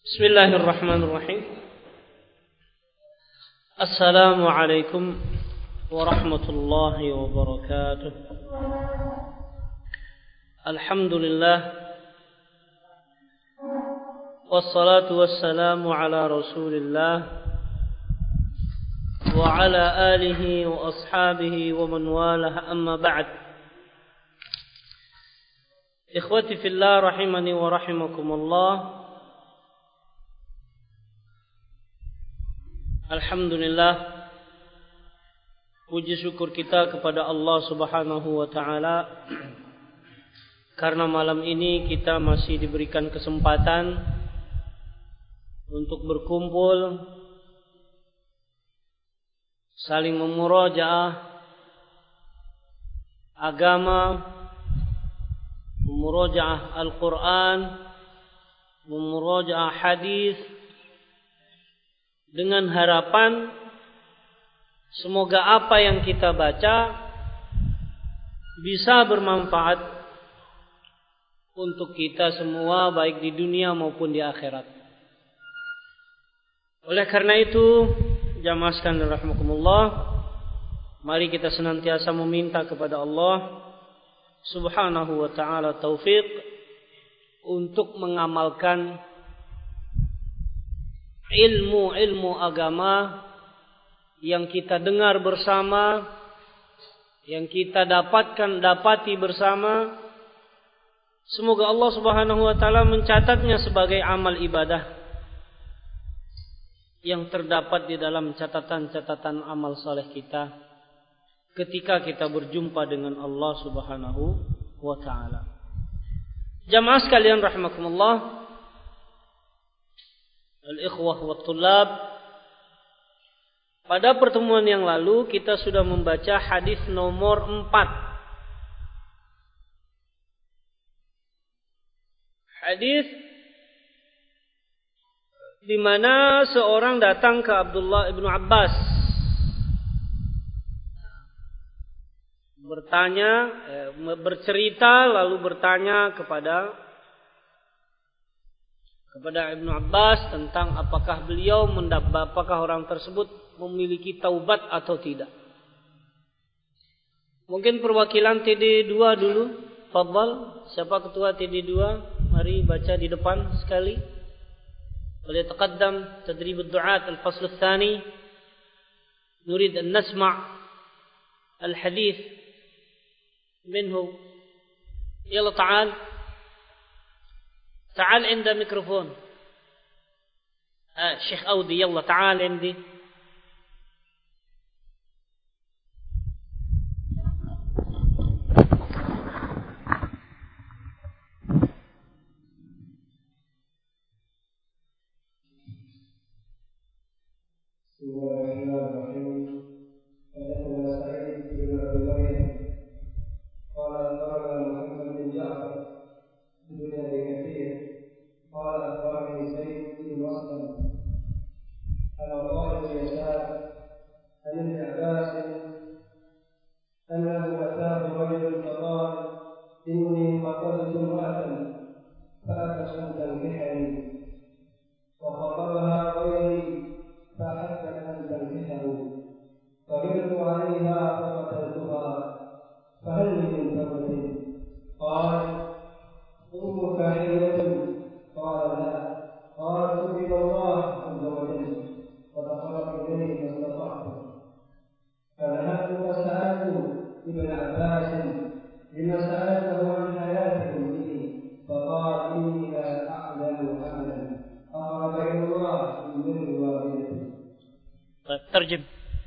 Bismillahirrahmanirrahim. Assalamualaikum warahmatullahi wabarakatuh. Alhamdulillah. Wassalatu wassalamu ala Rasulillah wa ala alihi wa ashabihi wa man walah, amma ba'd. Ikhwati fillah rahimani wa rahimakumullah. Alhamdulillah, puji syukur kita kepada Allah Subhanahu wa taala karena malam ini kita masih diberikan kesempatan untuk berkumpul, saling memurajaah agama, memurajaah Al-Quran, memurajaah hadis, dengan harapan semoga apa yang kita baca bisa bermanfaat untuk kita semua, baik di dunia maupun di akhirat. Oleh karena itu, jamaah sekalian rahimakumullah, mari kita senantiasa meminta kepada Allah Subhanahu wa taala taufik untuk mengamalkan ilmu agama yang kita dengar bersama, yang kita dapati bersama. Semoga Allah Subhanahu wa taala mencatatnya sebagai amal ibadah yang terdapat di dalam catatan-catatan amal saleh kita ketika kita berjumpa dengan Allah Subhanahu wa taala. Jamaah sekalian rahimakumullah, al-ikhwah wa tullab, pada pertemuan yang lalu kita sudah membaca hadis nomor 4. Hadis di mana seorang datang ke Abdullah ibnu Abbas bercerita lalu bertanya kepada Ibnu Abbas tentang apakah orang tersebut memiliki taubat atau tidak. Mungkin perwakilan TD2 dulu. Fadhal, siapa ketua TD2? Mari baca di depan sekali. Waliyataqaddam tadrib ad-du'at al-fasl ats-tsani. Nurid an nasma' al-hadith minhu. Yalla ta'al. تعال عند ميكروفون الشيخ أودي، يلا تعال عندي. بسم الله الرحمن الرحيم. حدثنا سعيد بن أبي مريم قال أخبرنا محمد بن جعفر بن أبي كثير قال أخبرني زيد بن مسلم عن عطاء بن يسار عن ابن عباس أنه أتاه رجل فقال إني خطبت امرأة فأبت أن تنكحني، وخطبها غيري فأحبت أن تنكحه، فغرت عليها فقتلتها، فهل لي من توبة؟ قال أمك حية؟ قال لا. قال تب إلى الله عز وجل وتقرب إليه ما استطعت. فذهبت فسألت ابن عباس لما سألته عن حياة أمه، فقال إني لا أعلم عملا أقرب إلى الله من بر والدته. ترجم.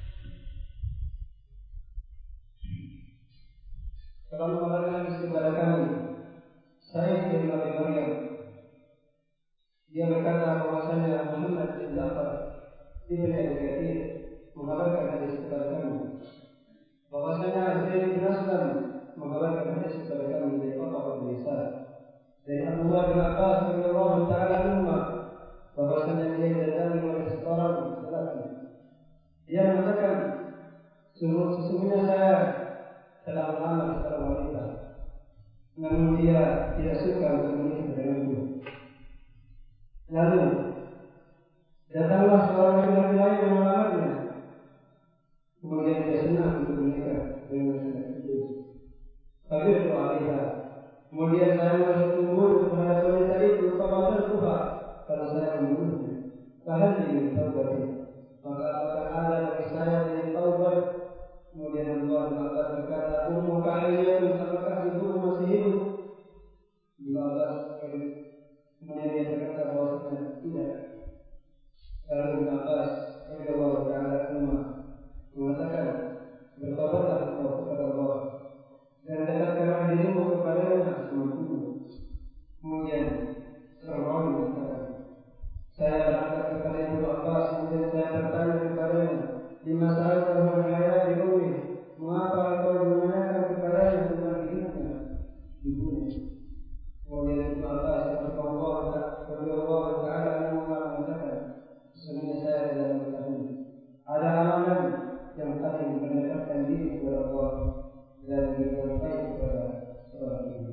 Kalau mengatakan kepada kami Sa'id bin Abi Maryam, dia berkata bahwasanya Muhammad bin Ja'far ibn Abi Kathir mengabarkan hadis kepada kami, bahwasanya Zaid bin Aslam mengabarkan hadis kepada kami dari Atha bin Yasar, dari Abdullah bin Abbas radhiyallahu taala anhu, bahwasanya dia didatangi oleh seorang lelaki. Dia mengatakan, sesungguhnya saya telah melamar seorang wanita, namun dia tidak suka untuk menikah denganku. Lalu padanya. Datanglah seorang laki-laki lain yang melamarnya. Kemudian dia senang untuk menikah dengan anak itu. Tapi itu alihah. Kemudian saya merasa cemburu terhadap wanita itu kepada Tuhan karena saya membunuhnya. Bahkan ini taubat. Maka apakah ada bagi saya dari taubat? Kemudian Allah berkata, Ummu Kahayyatun, apakah ibu masih hidup? Kemudian dia berkata bahwasanya tidak. Lalu Ibn Abbas radhiyallahu ta'ala anhu mengatakan, bertobatlah engkau kepada Allah dan dekatkanlah dirimu kepadanya semampumu. Kemudian Fir'aun mengatakan, saya berangkat kepada Ibn Abbas, kemudian saya bertanya kepadanya, lima sa'altahu an hayati ummi, mengapa engkau menanyakan kepadanya tentang hidupnya ibunya? Kemudian Ibn Abbas radhiyallahu ta'ala anhu mengatakan, sesungguhnya saya tidak mengetahui ada amalan yang paling mendekatkan diri kepada Allah dan berbuat baik kepada seorang ibu.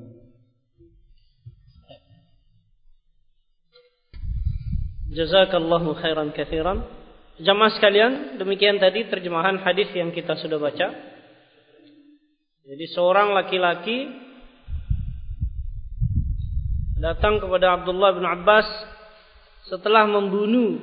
Jazakallahu khairan katsiran. Jamaah sekalian, demikian tadi terjemahan hadis yang kita sudah baca. Jadi seorang laki-laki datang kepada Abdullah bin Abbas setelah membunuh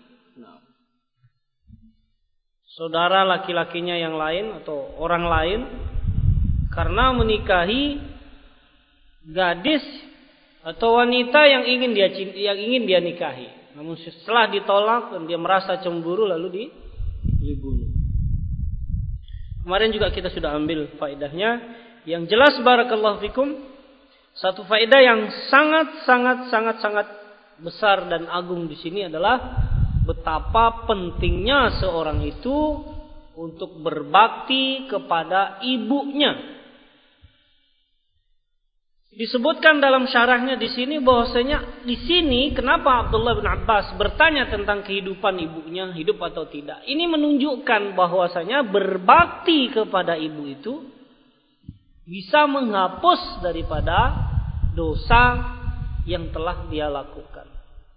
saudara laki-lakinya yang lain atau orang lain karena menikahi gadis atau wanita yang ingin dia nikahi. Namun setelah ditolak dan dia merasa cemburu lalu dibunuh. Kemarin juga kita sudah ambil faedahnya. Yang jelas barakallahu fikum, satu faedah yang sangat besar dan agung di sini adalah betapa pentingnya seorang itu untuk berbakti kepada ibunya. Disebutkan dalam syarahnya di sini bahwasanya di sini kenapa Abdullah bin Abbas bertanya tentang kehidupan ibunya, hidup atau tidak. Ini menunjukkan bahwasanya berbakti kepada ibu itu bisa menghapus daripada dosa yang telah dia lakukan.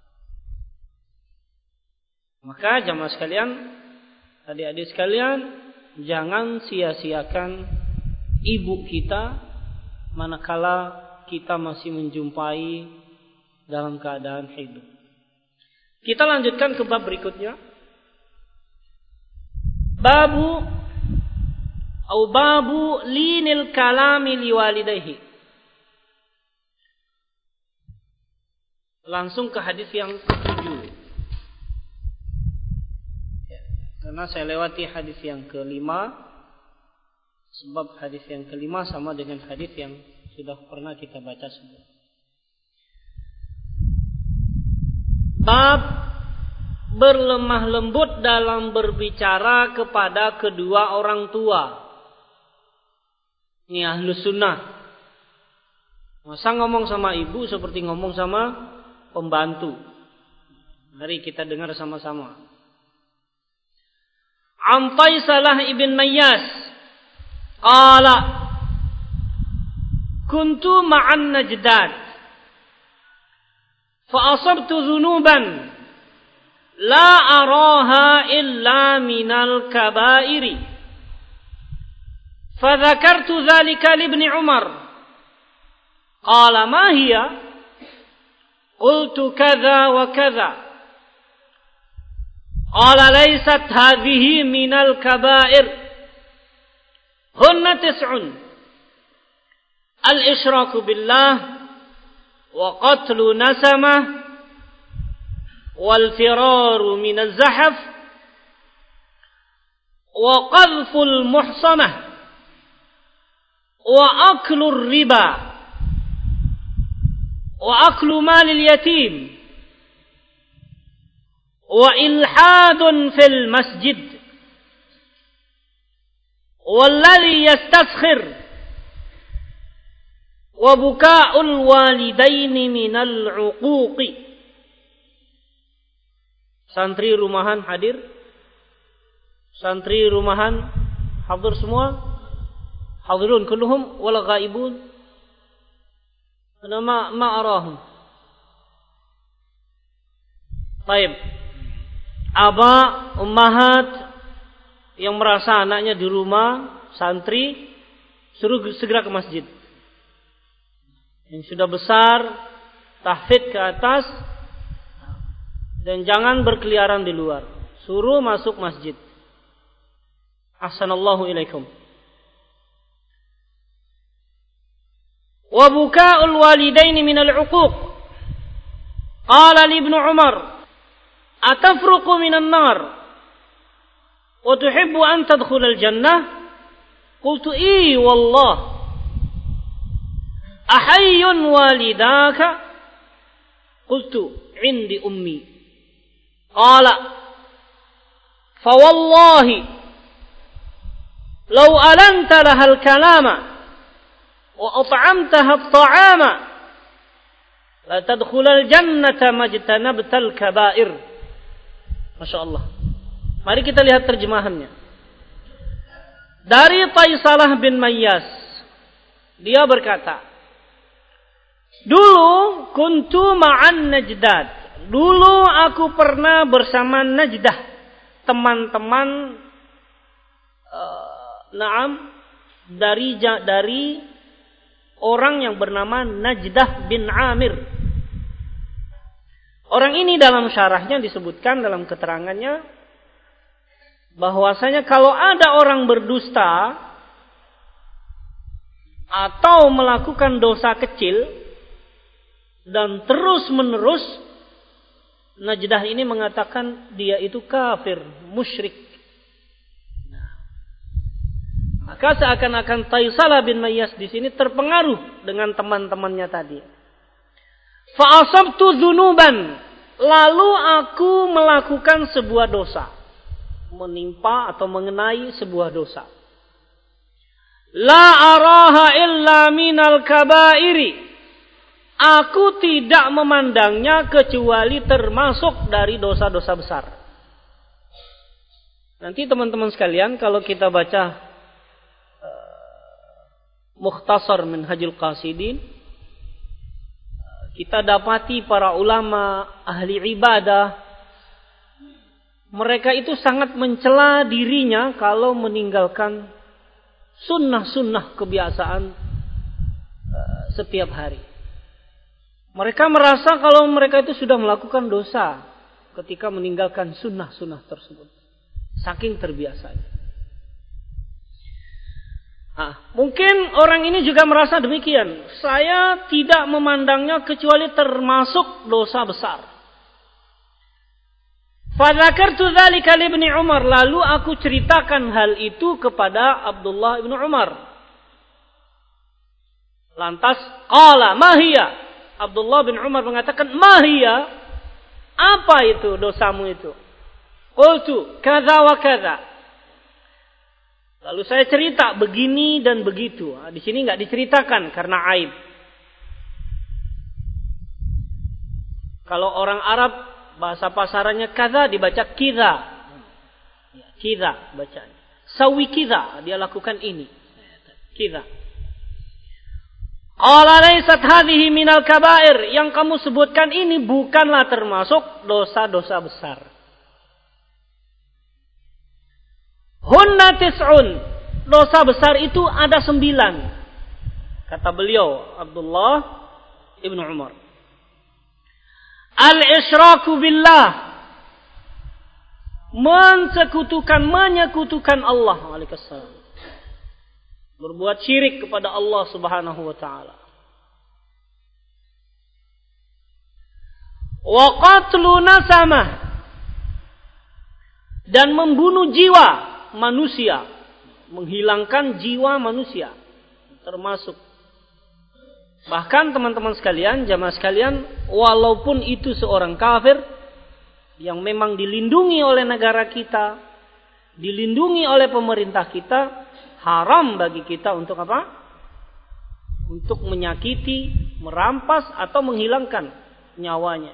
Maka jamaah sekalian, adik-adik sekalian, jangan sia-siakan ibu kita manakala kita masih menjumpai dalam keadaan hidup. Kita lanjutkan ke bab berikutnya. Babu linil kalami liwalidayhi. Langsung ke hadis yang ke-7. Karena saya lewati hadis yang ke-5. Sebab hadis yang ke-5 sama dengan hadis yang sudah pernah kita baca sebelumnya. Bab berlemah lembut dalam berbicara kepada kedua orang tua. Ini ahlus sunnah. Masa ngomong sama ibu seperti ngomong sama pembantu. Mari kita dengar sama-sama. An Taisalah ibn Mayyas qala kuntu ma'an Najdad fa asabtu dhunuban la araha illa minal kabairi fa dzakartu dzalika li ibn Umar qala ma hiya qultu kadza wa kadza qala laysat hadhihi minal kabair hunna tis'un al-isyraku billah wa qatlu nasamah wal firaru minaz zahaf wa qadhful muhsanah wa aklur riba wa aklu malil yatim wa ilhadun fil masjid walladhi yastaskhir wa buka'ul walidaini minal 'uquqi. Santri rumahan hadir? Santri rumahan hadir semua? Hadirun kulluhum wala ghaibun? Ana ma arahum. Baik. Aba, ummahat yang merasa anaknya di rumah, santri, suruh segera ke masjid. Yang sudah besar, tahfidz ke atas, dan jangan berkeliaran di luar. Suruh masuk masjid. Ahsanallahu ilaikum. Wa buka'ul walidaini minal 'uquq. Qala li Ibnu Umar, atafruqu minan nar wa tuhibbu an tadkhulal jannah? Qultu i wallah. Ahayyun walidaka? Qultu indi ummi. Qala fa wallahi law alanta lahal kalama wa at'amtaha at-ta'ama la tadkhulal jannata majtanabtal kaba'ir. Masya Allah. Mari kita lihat terjemahannya. Dari Taisalah bin Mayyas, dia berkata, dulu kuntu ma'an najdad. Dulu aku pernah bersama najdah, teman-teman dari orang yang bernama Najdah bin Amir. Orang ini dalam syarahnya disebutkan dalam keterangannya bahwasanya kalau ada orang berdusta atau melakukan dosa kecil dan terus-menerus, Najdah ini mengatakan dia itu kafir, musyrik. Maka seakan-akan Taisalah bin Mayyas di sini terpengaruh dengan teman-temannya tadi. Fa asabtu dzunuban, lalu aku melakukan sebuah dosa, menimpa atau mengenai sebuah dosa. La araha illa minal kabairi, aku tidak memandangnya kecuali termasuk dari dosa-dosa besar. Nanti teman-teman sekalian, kalau kita baca Mukhtasar Minhajul Qasidin, kita dapati para ulama ahli ibadah, mereka itu sangat mencela dirinya kalau meninggalkan sunnah-sunnah kebiasaan setiap hari. Mereka merasa kalau mereka itu sudah melakukan dosa ketika meninggalkan sunnah-sunnah tersebut, saking terbiasanya. Mungkin orang ini juga merasa demikian. Saya tidak memandangnya kecuali termasuk dosa besar. Fadzakartu dzalika li Ibnu Umar, lalu aku ceritakan hal itu kepada Abdullah bin Umar. Lantas qala ma hiya? Abdullah bin Umar mengatakan, ma hiya? Apa itu dosamu itu? Qultu kadza wa kadza. Lalu saya cerita begini dan begitu. Di sini enggak diceritakan karena aib. Kalau orang Arab bahasa pasarannya kadza dibaca kidza. Kidza bacanya. Sawi kidza, dia lakukan ini. Kidza. Qala laysat hadhihi minal kaba'ir, yang kamu sebutkan ini bukanlah termasuk dosa-dosa besar. Hunna tis'un, dosa besar itu ada 9. Kata beliau Abdullah ibnu Umar. Al-isyraku billah, menyekutukan Allah. Waalaikumsalam. Berbuat syirik kepada Allah Subhanahu wa taala. Wa qatlu nasamah, dan membunuh jiwa manusia, menghilangkan jiwa manusia termasuk. Bahkan teman-teman sekalian, jamaah sekalian, walaupun itu seorang kafir yang memang dilindungi oleh negara kita, dilindungi oleh pemerintah kita, haram bagi kita untuk apa? Untuk menyakiti, merampas atau menghilangkan nyawanya.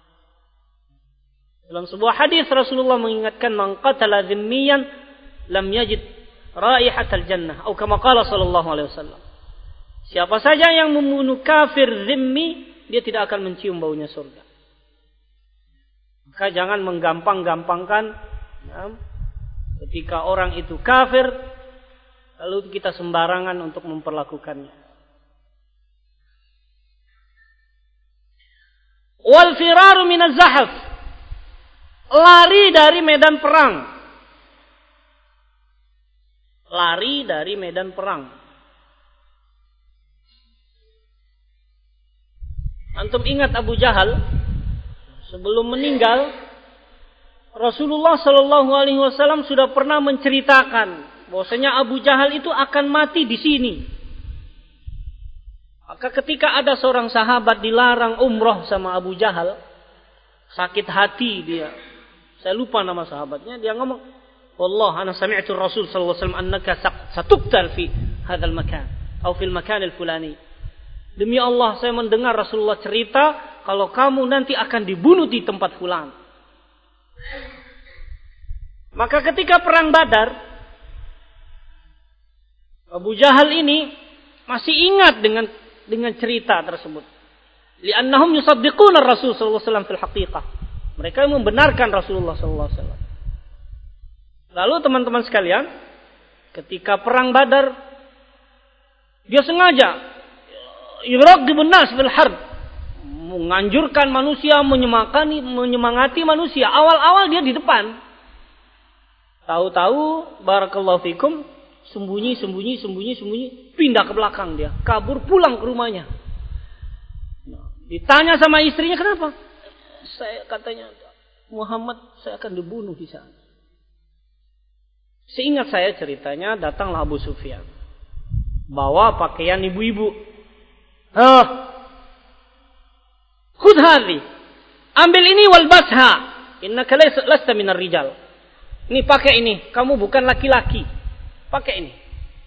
Dalam sebuah hadis Rasulullah mengingatkan, man qatala dhimmiyan lam yajid raihatal jannah, atau kama qala sallallahu alaihi wasallam. Siapa saja yang membunuh kafir zimmi, dia tidak akan mencium baunya surga. Maka jangan menggampang-gampangkan ketika orang itu kafir lalu kita sembarangan untuk memperlakukannya. Wal firaru minaz zahaf, lari dari medan perang. Lari dari medan perang. Antum ingat Abu Jahal sebelum meninggal, Rasulullah Shallallahu Alaihi Wasallam sudah pernah menceritakan bahwasanya Abu Jahal itu akan mati di sini. Maka ketika ada seorang sahabat dilarang umroh sama Abu Jahal, sakit hati dia. Saya lupa nama sahabatnya. Dia ngomong, "Wallah, ana sami'tu Rasul Sallallahu Alaihi Wasallam annaka satubtal fi hadzal makan, atau fil makan al-fulani." Demi Allah, saya mendengar Rasulullah cerita kalau kamu nanti akan dibunuh di tempat fulan. Maka ketika perang Badar, Abu Jahal ini masih ingat dengan cerita tersebut. Li'annahum yusaddiquna Rasul sallallahu alaihi wasallam fil haqiqah. Mereka membenarkan Rasulullah sallallahu alaihi wasallam. Lalu teman-teman sekalian, ketika perang Badar, dia sengaja yuraqibun nas fil harb, menganjurkan manusia, menyemangati manusia. Awal-awal dia di depan. Tahu-tahu barakallahu fikum, sembunyi, pindah ke belakang dia, kabur pulang ke rumahnya. Ditanya sama istrinya, kenapa? Saya katanya, Muhammad, saya akan dibunuh di sana. Seingat saya ceritanya, datanglah Abu Sufyan, bawa pakaian ibu-ibu. Khudh hadhi, ambil ini walbasha, innaka lasta minar rijal. Ini pakai ini, kamu bukan laki-laki. Pakai ini.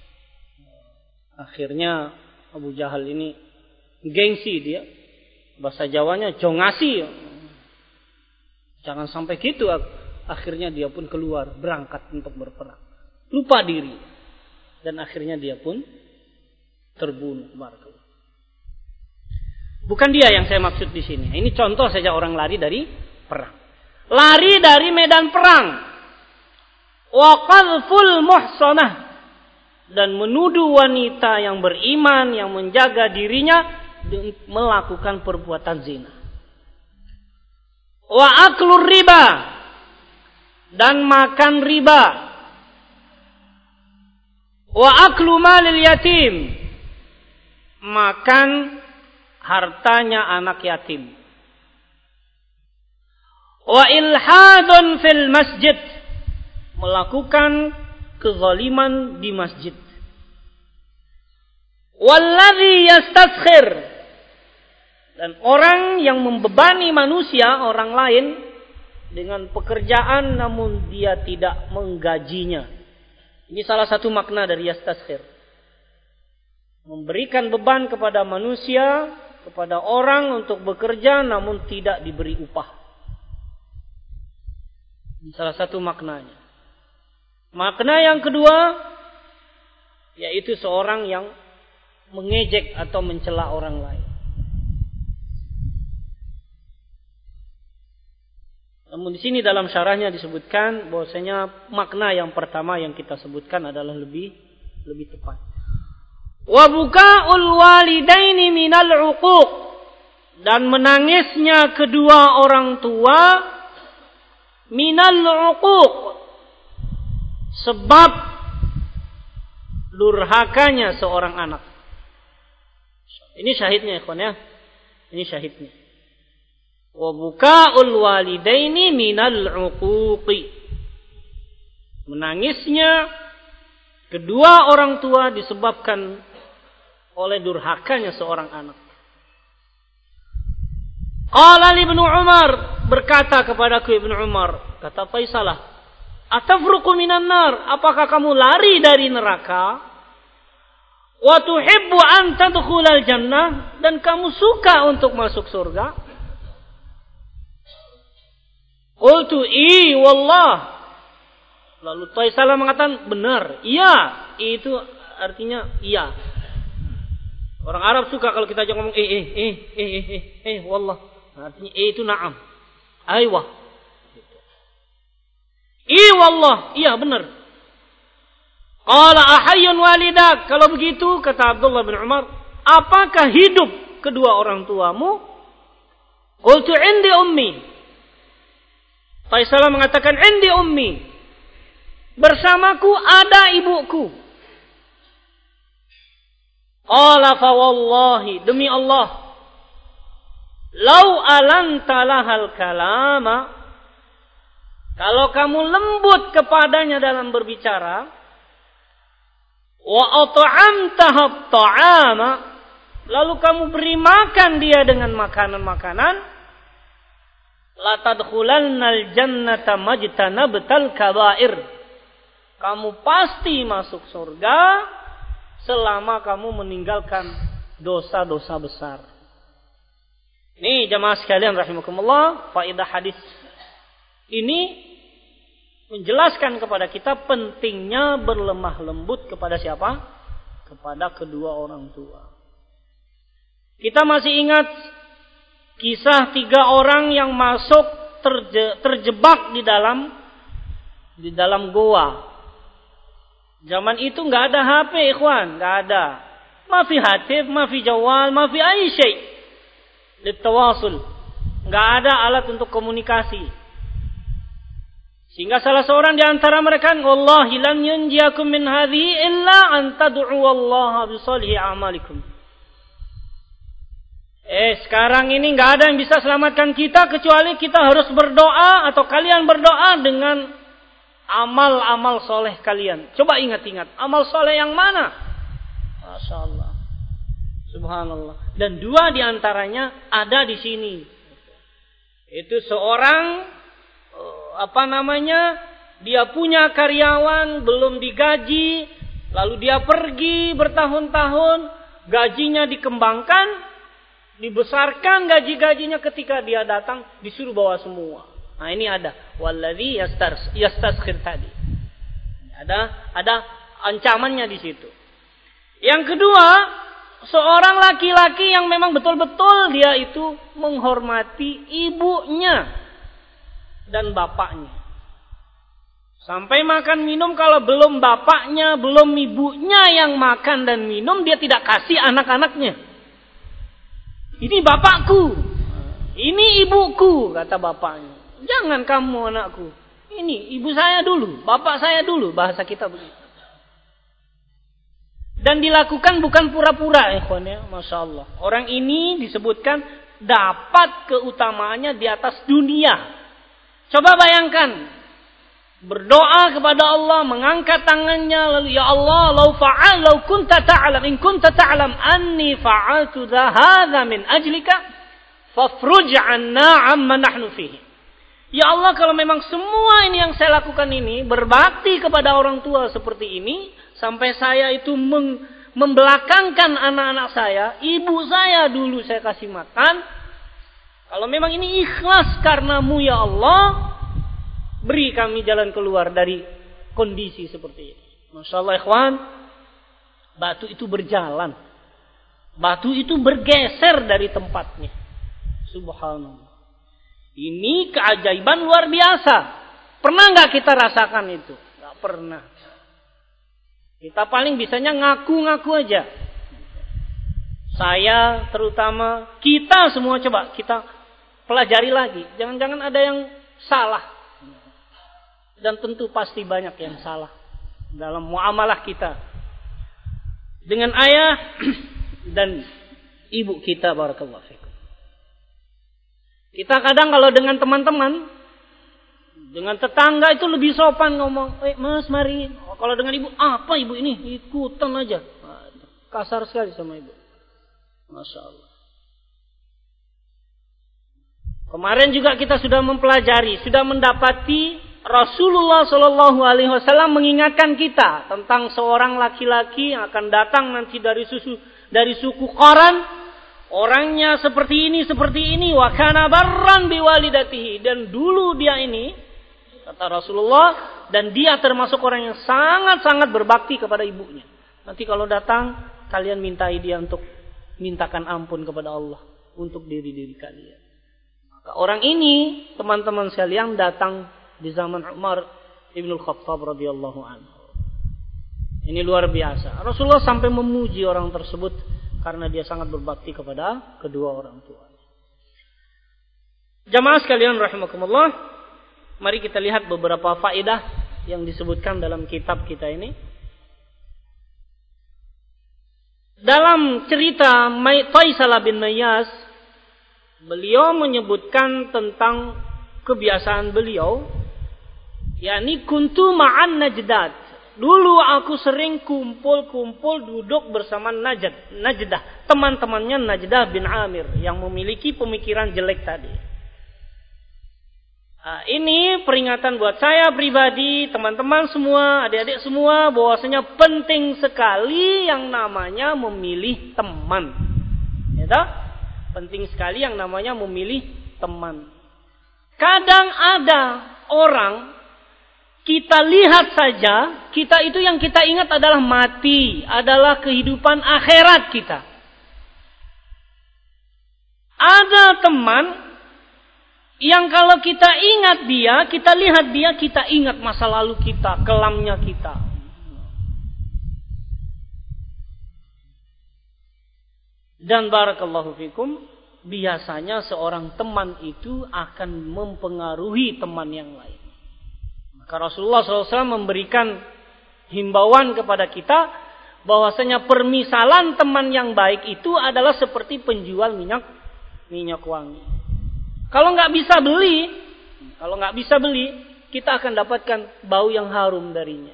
Akhirnya Abu Jahal ini gengsi dia. Bahasa Jawanya jongasi. Jangan sampai gitu. Akhirnya dia pun keluar, berangkat untuk berperang. Lupa diri. Dan akhirnya dia pun terbunuh. Bukan dia yang saya maksud di sini. Ini contoh saja orang lari dari perang. Lari dari medan perang. Wa qadhful muhsanah, dan menuduh wanita yang beriman yang menjaga dirinya melakukan perbuatan zina. Wa aklur riba, dan makan riba. Wa aklu malil yatim, makan hartanya anak yatim. Wa ilhadun fil masjid, melakukan kezaliman di masjid. Walladzi yastaskhir, dan orang yang membebani manusia, orang lain dengan pekerjaan namun dia tidak menggajinya. Ini salah satu makna dari yastaskhir. Memberikan beban kepada manusia, kepada orang untuk bekerja namun tidak diberi upah. Ini salah satu maknanya. Makna yang kedua, yaitu seorang yang mengejek atau mencela orang lain. Namun di sini dalam syarahnya disebutkan bahwasanya makna yang pertama yang kita sebutkan adalah lebih tepat. Wa buka'ul walidaini minal 'uquq, dan menangisnya kedua orang tua minal 'uquq, sebab durhakanya seorang anak. Ini syahidnya, ikhwan ya. Ini syahidnya. Wa buka'ul walidaini minal 'uquqi, menangisnya kedua orang tua disebabkan oleh durhakanya seorang anak. Qala li Ibnu Umar, berkata kepadaku Ibnu Umar, kata Faisalah, atafruqu minan nar, apakah kamu lari dari neraka? Wa tuhibbu an tadkhulal jannah, dan kamu suka untuk masuk surga? Qultu wallah. Lalu Faisalah mengatakan, benar, iya. Itu artinya iya. Orang Arab suka kalau kita ngomong wallah. Artinya itu na'am. Aywa. Wallah, iya benar. Qala ahayyun walidak. Kalau begitu, kata Abdullah bin Umar, apakah hidup kedua orang tuamu? Qultu indi ummi. Faisal mengatakan indi ummi. Bersamaku ada ibuku. Qala fa wallahi, demi Allah, lau alanta lahal kalama, kalau kamu lembut kepadanya dalam berbicara, wa at'amtaha at-ta'ama, lalu kamu beri makan dia dengan makanan-makanan, la tadkhulannal jannata majtanabtal kaba'ir, kamu pasti masuk surga selama kamu meninggalkan dosa-dosa besar. Ini jamaah sekalian rahimakumullah, faedah hadis ini menjelaskan kepada kita pentingnya berlemah lembut kepada siapa? Kepada kedua orang tua. Kita masih ingat kisah 3 orang yang masuk terjebak di dalam goa. Zaman itu nggak ada HP, ikhwan, nggak ada. Mafi hatif, mafi jawal, mafi ai syai. Litawasul. Nggak ada alat untuk komunikasi. Sehingga salah seorang di antara mereka, wallahi lam yunjiakum min hadhihi illa an tad'u Allah bi salihi a'malikum. Sekarang ini nggak ada yang bisa selamatkan kita kecuali kita harus berdoa atau kalian berdoa dengan amal-amal soleh kalian. Coba ingat-ingat. Amal soleh yang mana? Masya Allah. Subhanallah. Dan 2 diantaranya ada di sini. Itu seorang, dia punya karyawan, belum digaji. Lalu dia pergi bertahun-tahun. Gajinya dikembangkan. Dibesarkan gaji-gajinya, ketika dia datang disuruh bawa semua. Nah ini ada wallazi yastaskhir tadi. Ada ancamannya di situ. Yang kedua, seorang laki-laki yang memang betul-betul dia itu menghormati ibunya dan bapaknya. Sampai makan minum, kalau belum bapaknya, belum ibunya yang makan dan minum, dia tidak kasih anak-anaknya. Ini bapakku, ini ibuku, kata bapaknya. Jangan kamu anakku. Ini ibu saya dulu, bapak saya dulu, bahasa kita begitu. Dan dilakukan bukan pura-pura, ikhwan ya, Masya Allah. Orang ini disebutkan dapat keutamaannya di atas dunia. Coba bayangkan, berdoa kepada Allah, mengangkat tangannya, lalu ya Allah, lau kunta ta'lam, in kunta ta'lam anni fa'altu hadza min ajlika, fafruj 'anna 'amma nahnu fihi. Ya Allah, kalau memang semua ini yang saya lakukan ini, berbakti kepada orang tua seperti ini, sampai saya itu membelakangkan anak-anak saya, ibu saya dulu saya kasih makan. Kalau memang ini ikhlas karenamu ya Allah, beri kami jalan keluar dari kondisi seperti ini. Masya Allah ikhwan, batu itu berjalan. Batu itu bergeser dari tempatnya. Subhanallah. Ini keajaiban luar biasa. Pernah nggak kita rasakan itu? Nggak pernah. Kita paling bisanya ngaku-ngaku aja. Saya terutama, kita semua coba kita pelajari lagi. Jangan-jangan ada yang salah. Dan tentu pasti banyak yang salah dalam muamalah kita dengan ayah dan ibu kita, barakallahu fikum. Kita kadang kalau dengan teman-teman, dengan tetangga itu lebih sopan ngomong, mas mari. Kalau dengan ibu, apa ibu ini? Ikutan aja. Kasar sekali sama ibu. Masya Allah. Kemarin juga kita sudah mempelajari, sudah mendapati Rasulullah Shallallahu Alaihi Wasallam mengingatkan kita tentang seorang laki-laki yang akan datang nanti dari suku Qaran. Orangnya seperti ini, wa kana barran biwalidatihi, dan dulu dia ini, kata Rasulullah, dan dia termasuk orang yang sangat-sangat berbakti kepada ibunya. Nanti kalau datang, kalian mintai dia untuk mintakan ampun kepada Allah untuk diri-diri kalian. Maka orang ini, teman-teman sekalian, datang di zaman Umar Ibnul Khattab radhiyallahu anhu. Ini luar biasa. Rasulullah sampai memuji orang tersebut karena dia sangat berbakti kepada kedua orang tua. Jamaah sekalian rahimakumullah, mari kita lihat beberapa faedah yang disebutkan dalam kitab kita ini. Dalam cerita Taisalah bin Mayyas, beliau menyebutkan tentang kebiasaan beliau, yakni kuntu ma'an najdat. Dulu aku sering kumpul-kumpul duduk bersama Najdah, teman-temannya Najdah bin Amir yang memiliki pemikiran jelek tadi. Ini peringatan buat saya pribadi, teman-teman semua, adik-adik semua, bahwasanya penting sekali yang namanya memilih teman. Ya toh? Penting sekali yang namanya memilih teman. Kadang ada orang, kita lihat saja, kita itu yang kita ingat adalah mati, adalah kehidupan akhirat kita. Ada teman yang kalau kita ingat dia, kita lihat dia, kita ingat masa lalu kita, kelamnya kita. Dan barakallahu fikum, biasanya seorang teman itu akan mempengaruhi teman yang lain. Maka Rasulullah SAW memberikan himbauan kepada kita, bahwasanya permisalan teman yang baik itu adalah seperti penjual minyak wangi. Kalau nggak bisa beli, kita akan dapatkan bau yang harum darinya.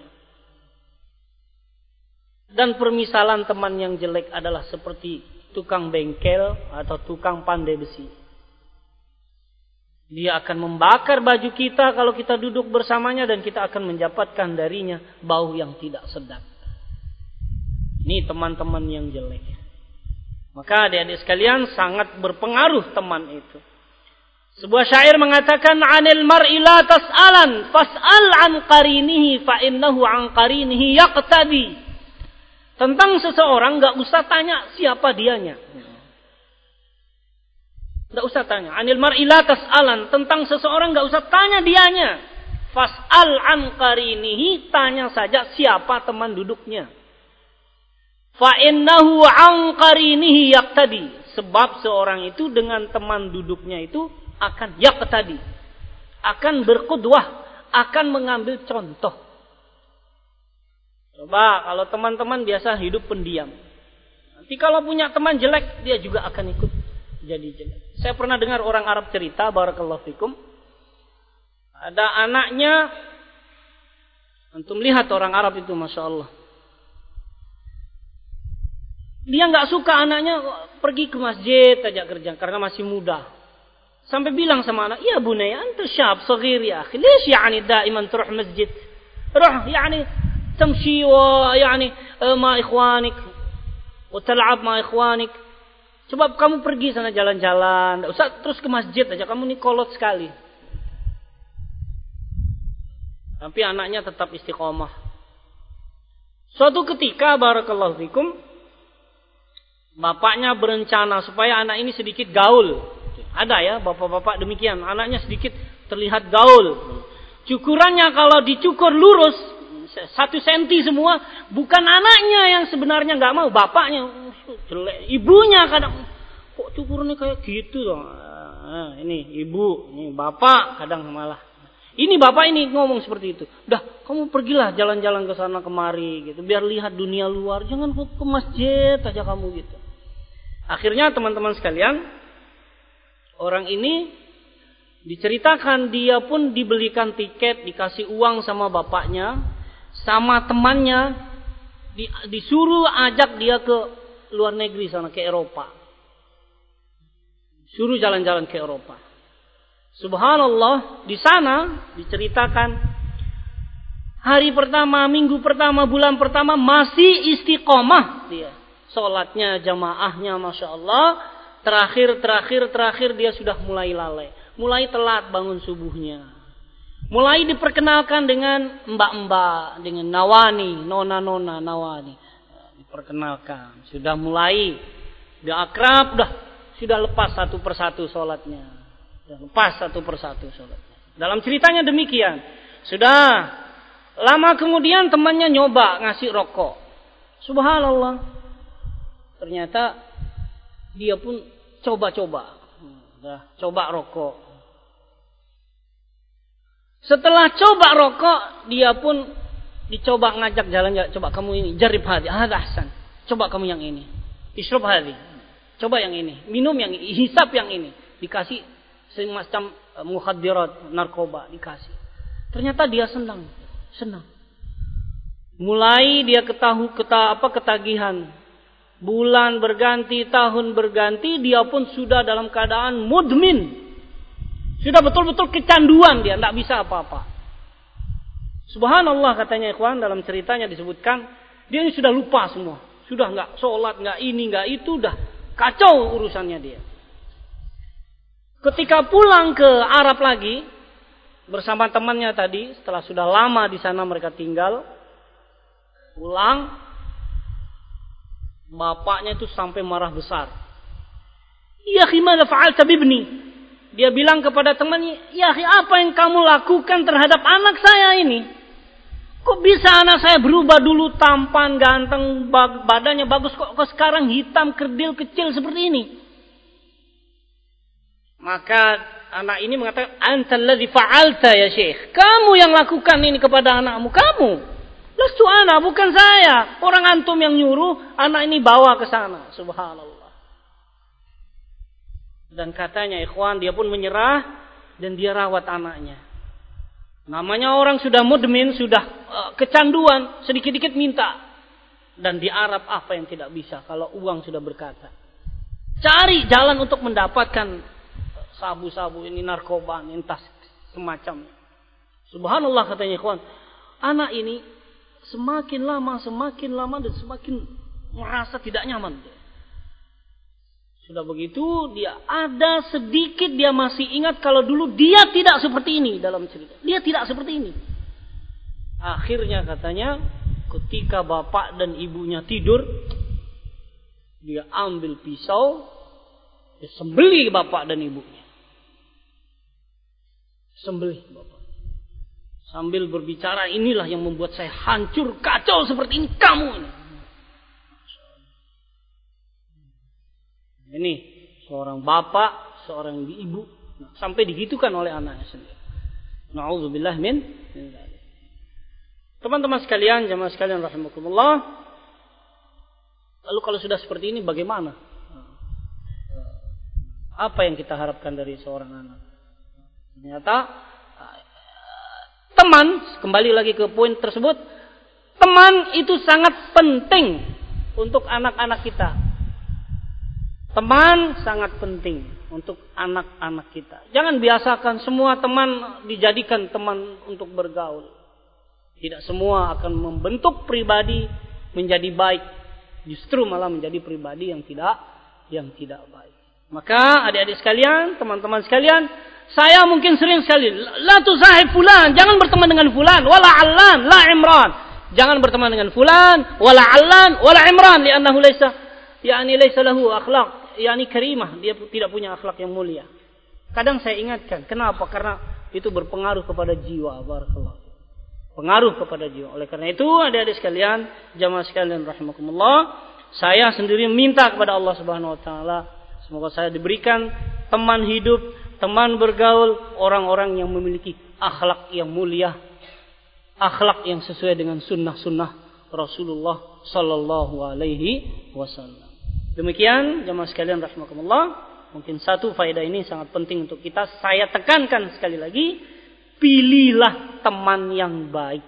Dan permisalan teman yang jelek adalah seperti tukang bengkel atau tukang pandai besi. Dia akan membakar baju kita kalau kita duduk bersamanya dan kita akan mendapatkan darinya bau yang tidak sedap. Ini teman-teman yang jelek. Maka adik-adik sekalian, sangat berpengaruh teman itu. Sebuah syair mengatakan, "Anil mar'i la tas'alan, fas'al an qarinihi fa innahu an qarinihi yaqtadi." Tentang seseorang enggak usah tanya siapa dianya. Enggak usah tanya. Anil mar'i la tas'alan, tentang seseorang enggak usah tanya dianya. Fas'al an qarinihi, tanya saja siapa teman duduknya. Fa innahu an qarinihi yaqtadi, sebab seorang itu dengan teman duduknya itu akan yaqtadi, akan berqudwah, akan mengambil contoh. Coba kalau teman-teman biasa hidup pendiam, nanti kalau punya teman jelek, dia juga akan ikut jadi jelek. Saya pernah dengar orang Arab cerita, barakallahu fikum, ada anaknya, antum lihat orang Arab itu, masya Allah, dia nggak suka anaknya pergi ke masjid aja kerja karena masih muda. Sampai bilang sama anak, "Ya bunaya, anta syab saghir ya akhi, ليش يعني دائما تروح masjid? روح يعني تمشي ويعني مع إخوانك وتلعب مع إخوانك. Coba kamu pergi sana jalan-jalan, enggak usah terus ke masjid aja, kamu ini kolot sekali." Tapi anaknya tetap istiqomah. Suatu ketika, barakallahu fikum, bapaknya berencana supaya anak ini sedikit gaul. Ada ya bapak-bapak demikian, anaknya sedikit terlihat gaul. Cukurannya kalau dicukur lurus 1 senti semua, bukan anaknya yang sebenarnya nggak mau, bapaknya jelek. Ibunya kadang, kok cukurnya kayak gitu dong. Nah, ini ibu, ini bapak kadang malah. Ini bapak ini ngomong seperti itu. Udah, kamu pergilah jalan-jalan ke sana kemari gitu, biar lihat dunia luar. Jangan ke masjid aja kamu gitu. Akhirnya teman-teman sekalian, orang ini diceritakan dia pun dibelikan tiket, dikasih uang sama bapaknya, sama temannya, disuruh ajak dia ke luar negeri sana, ke Eropa. Suruh jalan-jalan ke Eropa. Subhanallah, di sana diceritakan hari pertama, minggu pertama, bulan pertama masih istiqomah dia. Sholatnya, jamaahnya, masya Allah. Terakhir dia sudah mulai lalai. Mulai telat bangun subuhnya. Mulai diperkenalkan dengan mbak-mbak, dengan nawani, nona-nona, nawani. Diperkenalkan. Sudah mulai, sudah akrab, sudah lepas satu persatu sholatnya. Sudah lepas satu persatu sholatnya. Dalam ceritanya demikian. Sudah Lama kemudian temannya nyoba ngasih rokok. Subhanallah. Ternyata dia pun coba-coba. Coba rokok. Setelah coba rokok, dia pun dicoba ngajak jalan. Coba kamu ini, jarib hadi. Ahsan. Coba kamu yang ini. Ishrub hadi. Coba yang ini. Minum yang ini. Hisap yang ini. Dikasih semacam mukhaddirat, narkoba. Dikasih. Ternyata dia senang. Mulai dia ketagihan. Bulan berganti, tahun berganti, dia pun sudah dalam keadaan mudmin. Sudah betul-betul kecanduan dia, tidak bisa apa-apa. Subhanallah katanya ikhwan, dalam ceritanya disebutkan, dia ini sudah lupa semua. Sudah enggak sholat, enggak ini, enggak itu, udah kacau urusannya dia. Ketika pulang ke Arab lagi, bersama temannya tadi, setelah sudah lama di sana mereka tinggal, pulang, bapaknya itu sampai marah besar. Ya gimana fa'alta bibni? Dia bilang kepada temannya, ya apa yang kamu lakukan terhadap anak saya ini? Kok bisa anak saya berubah dulu tampan, ganteng, badannya bagus, kok sekarang hitam, kerdil, kecil seperti ini? Maka anak ini mengatakan, antal ladzi fa'alta ya Syekh. Kamu yang lakukan ini kepada anakmu, kamu. Lastu ana, bukan saya. Orang antum yang nyuruh anak ini bawa ke sana. Subhanallah. Dan katanya ikhwan, dia pun menyerah dan dia rawat anaknya. Namanya orang sudah mudmin, sudah kecanduan, sedikit-sedikit minta. Dan di Arab apa yang tidak bisa kalau uang sudah berkata. Cari jalan untuk mendapatkan sabu-sabu ini, narkoba, entas semacam. Subhanallah katanya ikhwan. Anak ini semakin lama dan semakin merasa tidak nyaman. Sudah begitu, dia ada sedikit dia masih ingat kalau dulu dia tidak seperti ini dalam cerita. Dia tidak seperti ini. Akhirnya katanya, ketika bapak dan ibunya tidur, dia ambil pisau, dia sembelih bapak dan ibunya. Sembelih bapak. Sambil berbicara, inilah yang membuat saya hancur, kacau seperti ini, kamu ini. Ini seorang bapak, seorang ibu, sampai digitukan oleh anaknya sendiri. Na'udzubillah min. Teman-teman sekalian, jamaah sekalian rahimakumullah. Lalu kalau sudah seperti ini bagaimana? Apa yang kita harapkan dari seorang anak? Ternyata teman, kembali lagi ke poin tersebut, teman itu sangat penting untuk anak-anak kita. Teman sangat penting untuk anak-anak kita. Jangan biasakan semua teman dijadikan teman untuk bergaul. Tidak semua akan membentuk pribadi menjadi baik. Justru malah menjadi pribadi yang tidak baik. Maka adik-adik sekalian, teman-teman sekalian, saya mungkin sering sekali, la tusahib fulan, jangan berteman dengan fulan, wala allan, la imran. Jangan berteman dengan fulan, wala allan, wala imran, li'annahu laysa lahu akhlaq. Yani karimah, dia tidak punya akhlak yang mulia. Kadang saya ingatkan, kenapa? Karena itu berpengaruh kepada jiwa. Barakallah. Pengaruh kepada jiwa. Oleh karena itu, adik-adik sekalian, jamaah sekalian rahimakumullah, saya sendiri minta kepada Allah Subhanahu wa taala, semoga saya diberikan teman hidup, teman bergaul, orang-orang yang memiliki akhlak yang mulia, akhlak yang sesuai dengan sunnah-sunnah Rasulullah sallallahu alaihi wasallam. Demikian jemaah sekalian rahimakumullah, mungkin satu faedah ini sangat penting untuk kita. Saya tekankan sekali lagi, pilihlah teman yang baik.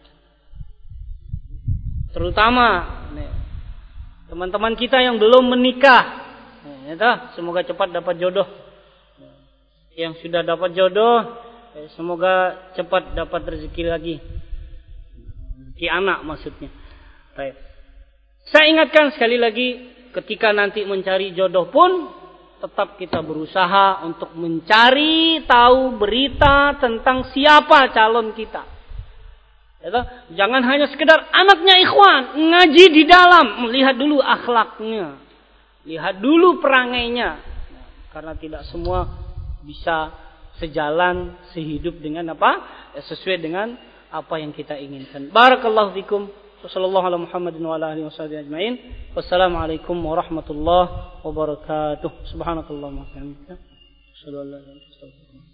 Terutama teman-teman kita yang belum menikah. Semoga cepat dapat jodoh. Yang sudah dapat jodoh, semoga cepat dapat rezeki lagi. Rezeki anak maksudnya. Baik. Saya ingatkan sekali lagi, ketika nanti mencari jodoh pun tetap kita berusaha untuk mencari tahu berita tentang siapa calon kita. Jangan hanya sekedar anaknya ikhwan, ngaji di dalam, melihat dulu akhlaknya, lihat dulu perangainya. Karena tidak semua bisa sejalan, sehidup dengan sesuai dengan apa yang kita inginkan. Barakallahu fikum. Wassallallahu ala Muhammadin wa ala alihi washabihi ajmain. Wassalamualaikum warahmatullahi wabarakatuh. Subhanakallahumma wa bihamdika asyhadu an la ilaha illa anta astaghfiruka wa atubu ilaik.